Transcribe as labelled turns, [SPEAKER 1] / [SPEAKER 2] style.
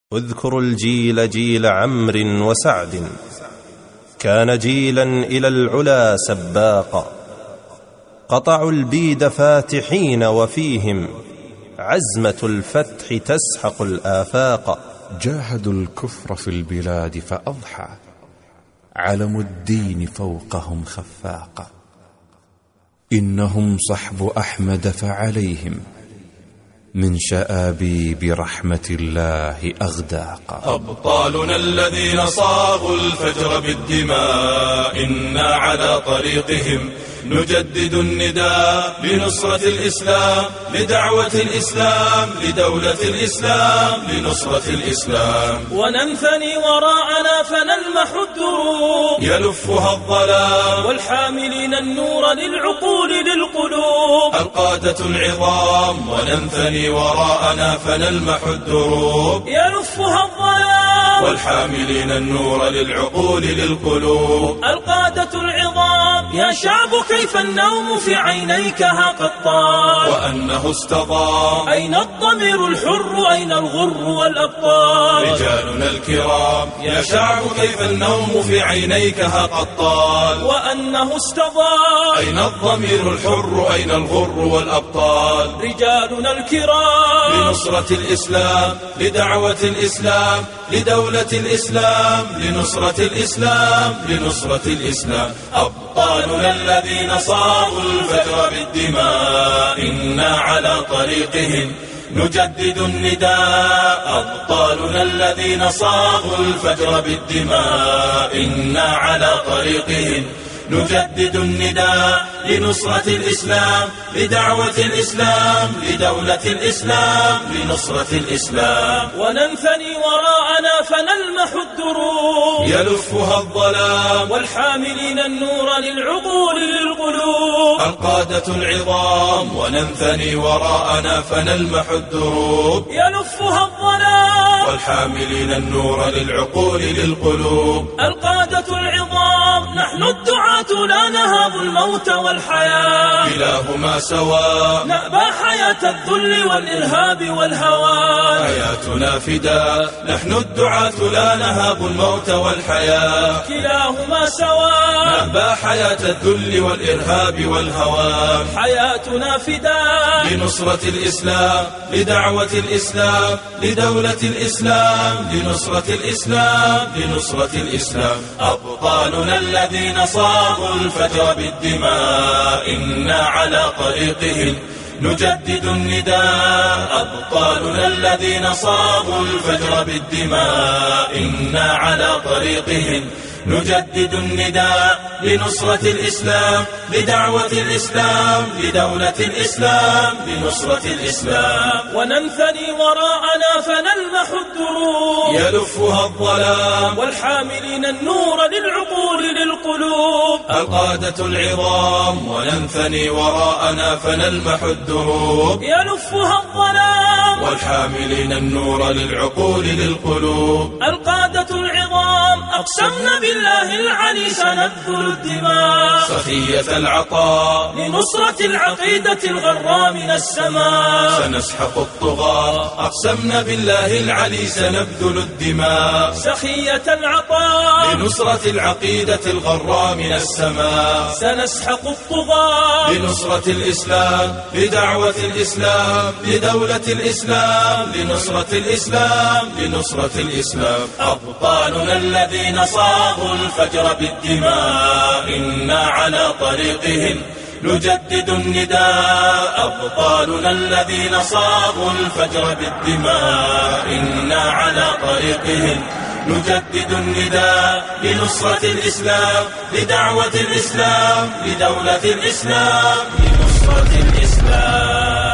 [SPEAKER 1] اذكر الجيل جيل عمرو وسعد، كان جيلا إلى العلا سباقا، قطعوا البيد فاتحين وفيهم عزمة الفتح تسحق الآفاق.
[SPEAKER 2] جاهدوا الكفر في البلاد فأضحى، علم الدين فوقهم خفاقا. إنهم صحب أحمد فعليهم من شآبيب رحمة الله أغداقا.
[SPEAKER 3] أبطالنا الذين صاغوا الفجر بالدماء، إنا على طريقهم نجدد النداء لنصرة الإسلام، لدعوة الإسلام، لدولة الإسلام، لنصرة الإسلام.
[SPEAKER 4] وننثني وراءنا فنلمح الدروب
[SPEAKER 3] يلفها الظلام،
[SPEAKER 4] والحاملين النور للعقول للقلوب.
[SPEAKER 3] القادة العظام وننثني وراءنا فنلمح الدروب،
[SPEAKER 4] يلفها الظلام،
[SPEAKER 3] والحاملين النور للعقول للقلوب.
[SPEAKER 4] القادة العظام، يا شعب كيف النوم في عينيك ها قد طال،
[SPEAKER 3] وأنه استضام.
[SPEAKER 4] أين الضمير الحر أين الغر والأبطال.
[SPEAKER 3] رجالنا الكرام، يا شعب كيف النوم في عينيك ها قد طال،
[SPEAKER 4] وأنه استضام.
[SPEAKER 3] أين الضمير الحر أين الغر والأبطال.
[SPEAKER 4] رجالنا الكرام،
[SPEAKER 3] لنصرة الإسلام، لدعوة الإسلام، لدولة الإسلام، لنصرة الإسلام، لنصرة الإسلام. أبطالنا الذين صاغوا الفجر بالدماء، إنا على طريقهم نجدد النداء. أبطالنا الذين صاغوا الفجر بالدماء، إنا على طريقهم نجدد النداء لنصرة الإسلام، لدعوة الإسلام، لدولة الإسلام، لنصرة الإسلام.
[SPEAKER 4] وننثني وراءنا فنلمح الدروب
[SPEAKER 3] يلفها الظلام،
[SPEAKER 4] والحاملين النور للعقول للقلوب.
[SPEAKER 3] القادة العظام وننثني وراءنا فنلمح الدروب،
[SPEAKER 4] يلفها الظلام،
[SPEAKER 3] والحاملين النور للعقول للقلوب.
[SPEAKER 4] القادة العظام، نحن الدعاة لا نهاب الموت والحياة،
[SPEAKER 3] كلاهما سواء،
[SPEAKER 4] نأبى حياة الذل والإرهاب والهوان.
[SPEAKER 3] حياتنا فداء، نحن الدعاة لا نهاب الموت والحياة،
[SPEAKER 4] كلاهما سواء،
[SPEAKER 3] نأبى حياة الذل والإرهاب والهوان.
[SPEAKER 4] حياتنا فداء
[SPEAKER 3] لنصرة الإسلام، لدعوة الإسلام، لدولة الإسلام، لنصرة الإسلام، لنصرة الإسلام. أبطالنا الذين صاغوا الفجر بالدماء، إنا على طريقهم نجدد النداء. أبطالنا الذين صاغوا الفجر بالدماء، إنا على طريقهم نجدد النداء لنصرة الإسلام، لدعوة الإسلام، لدولة الإسلام، لنصرة الإسلام.
[SPEAKER 4] وننثني وراءنا فنلمح الدروب
[SPEAKER 3] يلفها الظلام،
[SPEAKER 4] والحاملين النور للعقول للقلوب.
[SPEAKER 3] القادة العظام وننثني وراءنا فنلمح الدروب،
[SPEAKER 4] يلفها الظلام،
[SPEAKER 3] والحاملين النور للعقول للقلوب.
[SPEAKER 4] القادة العظام، أقسمنا بالله العلي سنبذل الدماء،
[SPEAKER 3] سخية العطاء،
[SPEAKER 4] لنصرة العقيدة الغراء من السماء.
[SPEAKER 3] سنسحق الطغاة، أقسمنا بالله العلي سنبذل الدماء،
[SPEAKER 4] سخية العطاء،
[SPEAKER 3] لنصرة العقيدة الغراء من السماء.
[SPEAKER 4] سنسحق الطغاة،
[SPEAKER 3] لنصرة الإسلام، لدعوة الإسلام، لدولة الإسلام، لنصرة الإسلام، لنصرة الإسلام. أبطالنا الذين صاغوا الفجر بالدماء، إنا على طريقهم نجدد النداء. أبطالنا الذين صاغوا الفجر بالدماء، إنا على طريقهم نجدد النداء لنصرة الإسلام، لدعوة الإسلام، لدولة الإسلام، لنصرة الإسلام.